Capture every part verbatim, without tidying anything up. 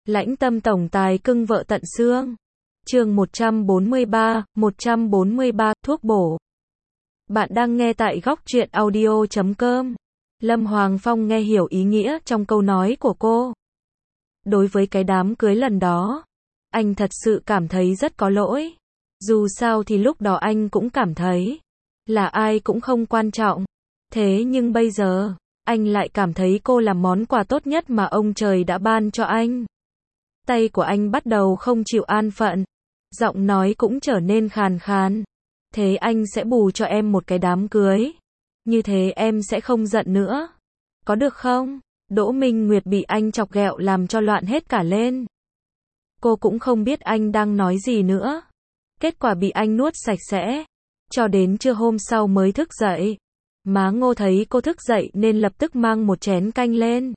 Lãnh tâm tổng tài cưng vợ tận xương. Chương một trăm bốn mươi ba, một trăm bốn mươi ba, thuốc bổ. Bạn đang nghe tại góc truyện audio chấm com. Lâm Hoàng Phong nghe hiểu ý nghĩa trong câu nói của cô. Đối với cái đám cưới lần đó, anh thật sự cảm thấy rất có lỗi. Dù sao thì lúc đó anh cũng cảm thấy là ai cũng không quan trọng. Thế nhưng bây giờ, anh lại cảm thấy cô là món quà tốt nhất mà ông trời đã ban cho anh. Tay của anh bắt đầu không chịu an phận, giọng nói cũng trở nên khàn khàn. Thế anh sẽ bù cho em một cái đám cưới. Như thế em sẽ không giận nữa. Có được không? Đỗ Minh Nguyệt bị anh chọc ghẹo làm cho loạn hết cả lên. Cô cũng không biết anh đang nói gì nữa. Kết quả bị anh nuốt sạch sẽ. Cho đến trưa hôm sau mới thức dậy. Má Ngô thấy cô thức dậy nên lập tức mang một chén canh lên.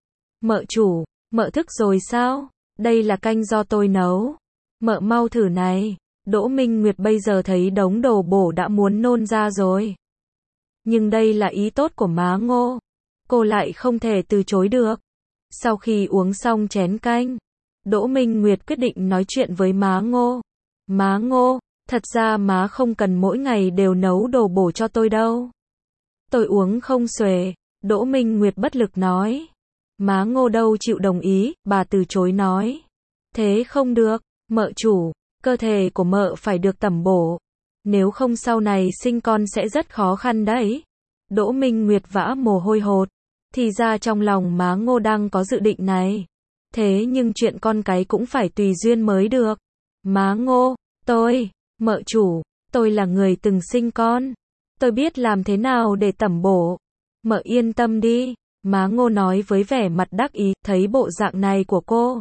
Mợ chủ, mợ thức rồi sao? Đây là canh do tôi nấu. Mợ mau thử này. Đỗ Minh Nguyệt bây giờ thấy đống đồ bổ đã muốn nôn ra rồi. Nhưng đây là ý tốt của má Ngô. Cô lại không thể từ chối được. Sau khi uống xong chén canh, Đỗ Minh Nguyệt quyết định nói chuyện với má Ngô. Má Ngô, thật ra má không cần mỗi ngày đều nấu đồ bổ cho tôi đâu. Tôi uống không xuể. Đỗ Minh Nguyệt bất lực nói. Má Ngô đâu chịu đồng ý, bà từ chối nói. Thế không được, mợ chủ, cơ thể của mợ phải được tẩm bổ. Nếu không sau này sinh con sẽ rất khó khăn đấy. Đỗ Minh Nguyệt vã mồ hôi hột. Thì ra trong lòng má Ngô đang có dự định này. Thế nhưng chuyện con cái cũng phải tùy duyên mới được. Má Ngô, tôi, mợ chủ, tôi là người từng sinh con. Tôi biết làm thế nào để tẩm bổ. Mợ yên tâm đi. Má Ngô nói với vẻ mặt đắc ý, thấy bộ dạng này của cô.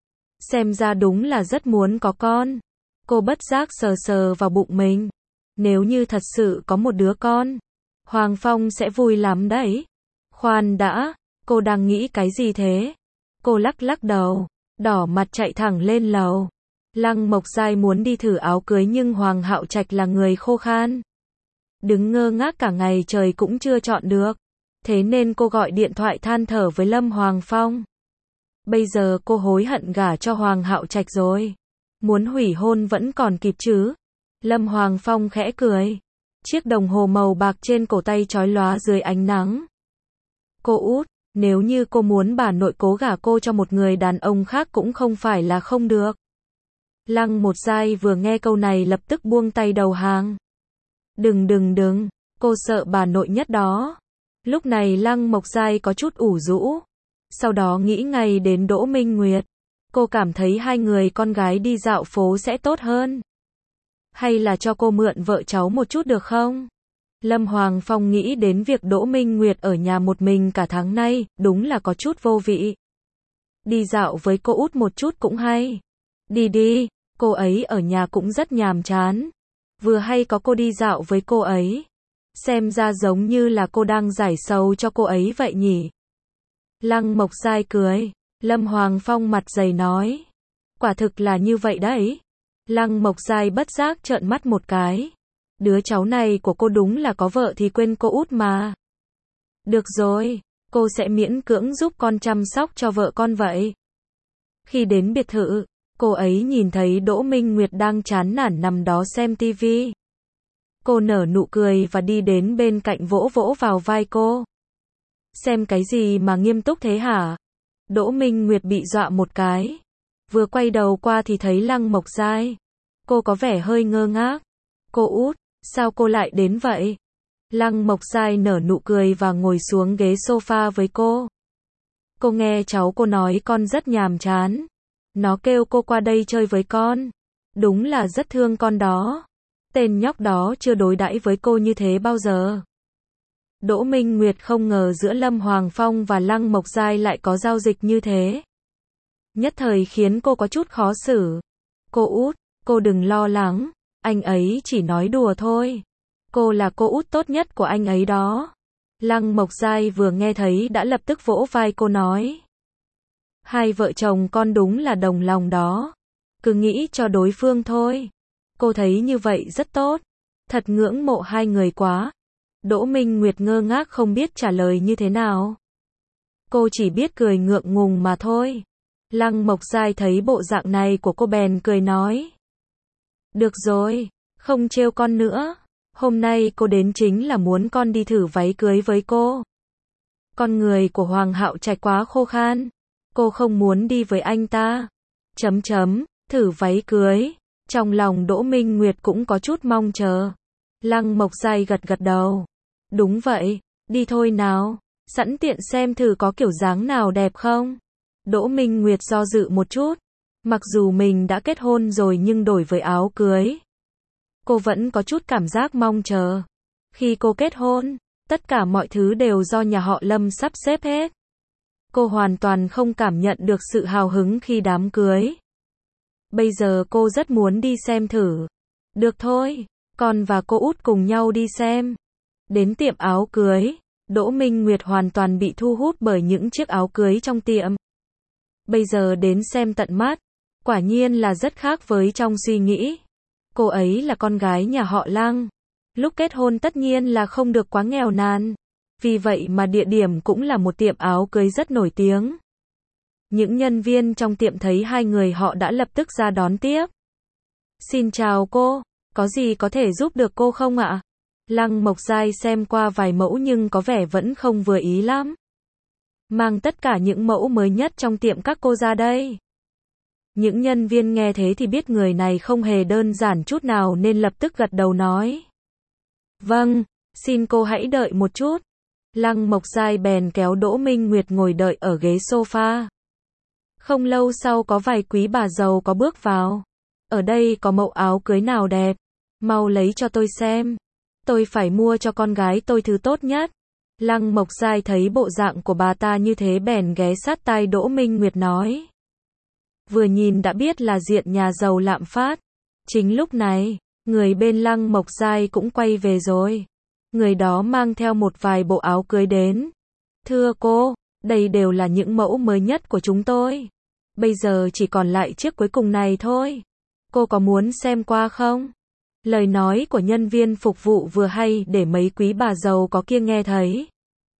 Xem ra đúng là rất muốn có con. Cô bất giác sờ sờ vào bụng mình. Nếu như thật sự có một đứa con, Hoàng Phong sẽ vui lắm đấy. Khoan đã, cô đang nghĩ cái gì thế? Cô lắc lắc đầu, đỏ mặt chạy thẳng lên lầu. Lăng Mộc Giai muốn đi thử áo cưới nhưng Hoàng Hạo Trạch là người khô khan. Đứng ngơ ngác cả ngày trời cũng chưa chọn được. Thế nên cô gọi điện thoại than thở với Lâm Hoàng Phong. Bây giờ cô hối hận gả cho Hoàng Hạo Trạch rồi. Muốn hủy hôn vẫn còn kịp chứ. Lâm Hoàng Phong khẽ cười. Chiếc đồng hồ màu bạc trên cổ tay chói lóa dưới ánh nắng. Cô út, nếu như cô muốn bà nội cố gả cô cho một người đàn ông khác cũng không phải là không được. Lăng Một Giai vừa nghe câu này lập tức buông tay đầu hàng. Đừng đừng đừng, cô sợ bà nội nhất đó. Lúc này Lăng Mộc Giai có chút ủ rũ. Sau đó nghĩ ngay đến Đỗ Minh Nguyệt. Cô cảm thấy hai người con gái đi dạo phố sẽ tốt hơn. Hay là cho cô mượn vợ cháu một chút được không? Lâm Hoàng Phong nghĩ đến việc Đỗ Minh Nguyệt ở nhà một mình cả tháng nay, đúng là có chút vô vị. Đi dạo với cô út một chút cũng hay. Đi đi, cô ấy ở nhà cũng rất nhàm chán. Vừa hay có cô đi dạo với cô ấy. Xem ra giống như là cô đang giải sầu cho cô ấy vậy nhỉ. Lăng Mộc Giai cười. Lâm Hoàng Phong mặt dày nói. Quả thực là như vậy đấy. Lăng Mộc Giai bất giác trợn mắt một cái. Đứa cháu này của cô đúng là có vợ thì quên cô út mà. Được rồi, cô sẽ miễn cưỡng giúp con chăm sóc cho vợ con vậy. Khi đến biệt thự, cô ấy nhìn thấy Đỗ Minh Nguyệt đang chán nản nằm đó xem tivi. Cô nở nụ cười và đi đến bên cạnh vỗ vỗ vào vai cô. Xem cái gì mà nghiêm túc thế hả? Đỗ Minh Nguyệt bị dọa một cái. Vừa quay đầu qua thì thấy Lăng Mộc Giai. Cô có vẻ hơi ngơ ngác. Cô út, sao cô lại đến vậy? Lăng Mộc Giai nở nụ cười và ngồi xuống ghế sofa với cô. Cô nghe cháu cô nói con rất nhàm chán. Nó kêu cô qua đây chơi với con. Đúng là rất thương con đó. Tên nhóc đó chưa đối đãi với cô như thế bao giờ. Đỗ Minh Nguyệt không ngờ giữa Lâm Hoàng Phong và Lăng Mộc Giai lại có giao dịch như thế. Nhất thời khiến cô có chút khó xử. Cô út, cô đừng lo lắng. Anh ấy chỉ nói đùa thôi. Cô là cô út tốt nhất của anh ấy đó. Lăng Mộc Giai vừa nghe thấy đã lập tức vỗ vai cô nói. Hai vợ chồng con đúng là đồng lòng đó. Cứ nghĩ cho đối phương thôi. Cô thấy như vậy rất tốt. Thật ngưỡng mộ hai người quá. Đỗ Minh Nguyệt ngơ ngác không biết trả lời như thế nào. Cô chỉ biết cười ngượng ngùng mà thôi. Lăng Mộc Giai thấy bộ dạng này của cô bèn cười nói. Được rồi, không trêu con nữa. Hôm nay cô đến chính là muốn con đi thử váy cưới với cô. Con người của Hoàng Hạo Trạch quá khô khan. Cô không muốn đi với anh ta. Chấm chấm, thử váy cưới. Trong lòng Đỗ Minh Nguyệt cũng có chút mong chờ. Lăng Mộc Giai gật gật đầu. Đúng vậy, đi thôi nào. Sẵn tiện xem thử có kiểu dáng nào đẹp không. Đỗ Minh Nguyệt do dự một chút. Mặc dù mình đã kết hôn rồi nhưng đổi với áo cưới, cô vẫn có chút cảm giác mong chờ. Khi cô kết hôn, tất cả mọi thứ đều do nhà họ Lâm sắp xếp hết. Cô hoàn toàn không cảm nhận được sự hào hứng khi đám cưới. Bây giờ cô rất muốn đi xem thử. Được thôi, con và cô út cùng nhau đi xem. Đến tiệm áo cưới, Đỗ Minh Nguyệt hoàn toàn bị thu hút bởi những chiếc áo cưới trong tiệm. Bây giờ đến xem tận mắt, quả nhiên là rất khác với trong suy nghĩ. Cô ấy là con gái nhà họ Lăng. Lúc kết hôn tất nhiên là không được quá nghèo nàn. Vì vậy mà địa điểm cũng là một tiệm áo cưới rất nổi tiếng. Những nhân viên trong tiệm thấy hai người họ đã lập tức ra đón tiếp. Xin chào cô, có gì có thể giúp được cô không ạ? Lăng Mộc Giai xem qua vài mẫu nhưng có vẻ vẫn không vừa ý lắm. Mang tất cả những mẫu mới nhất trong tiệm các cô ra đây. Những nhân viên nghe thế thì biết người này không hề đơn giản chút nào nên lập tức gật đầu nói. Vâng, xin cô hãy đợi một chút. Lăng Mộc Giai bèn kéo Đỗ Minh Nguyệt ngồi đợi ở ghế sofa. Không lâu sau có vài quý bà giàu có bước vào. Ở đây có mẫu áo cưới nào đẹp? Mau lấy cho tôi xem. Tôi phải mua cho con gái tôi thứ tốt nhất. Lăng Mộc Giai thấy bộ dạng của bà ta như thế bèn ghé sát tai Đỗ Minh Nguyệt nói. Vừa nhìn đã biết là diện nhà giàu lạm phát. Chính lúc này, người bên Lăng Mộc Giai cũng quay về rồi. Người đó mang theo một vài bộ áo cưới đến. Thưa cô, đây đều là những mẫu mới nhất của chúng tôi. Bây giờ chỉ còn lại chiếc cuối cùng này thôi. Cô có muốn xem qua không? Lời nói của nhân viên phục vụ vừa hay để mấy quý bà giàu có kia nghe thấy.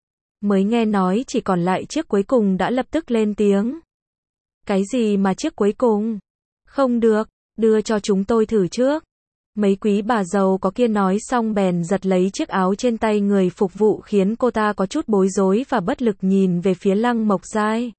Mới nghe nói chỉ còn lại chiếc cuối cùng đã lập tức lên tiếng. Cái gì mà chiếc cuối cùng? Không được, đưa cho chúng tôi thử trước. Mấy quý bà giàu có kia nói xong bèn giật lấy chiếc áo trên tay người phục vụ khiến cô ta có chút bối rối và bất lực nhìn về phía Lăng Mộc Giai.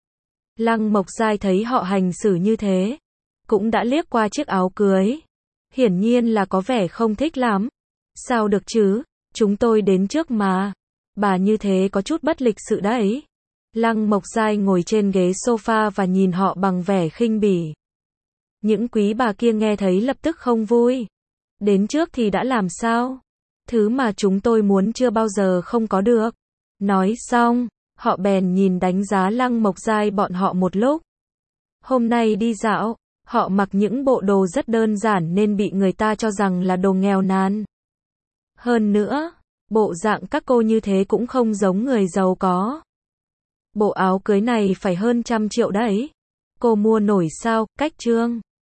Lăng Mộc Giai thấy họ hành xử như thế, cũng đã liếc qua chiếc áo cưới. Hiển nhiên là có vẻ không thích lắm. Sao được chứ, chúng tôi đến trước mà. Bà như thế có chút bất lịch sự đấy. Lăng Mộc Giai ngồi trên ghế sofa và nhìn họ bằng vẻ khinh bỉ. Những quý bà kia nghe thấy lập tức không vui. Đến trước thì đã làm sao? Thứ mà chúng tôi muốn chưa bao giờ không có được. Nói xong, họ bèn nhìn đánh giá Lăng Mộc Giai bọn họ một lúc. Hôm nay đi dạo, họ mặc những bộ đồ rất đơn giản nên bị người ta cho rằng là đồ nghèo nàn. Hơn nữa, bộ dạng các cô như thế cũng không giống người giàu có. Bộ áo cưới này phải hơn trăm triệu đấy. Cô mua nổi sao, cách trương.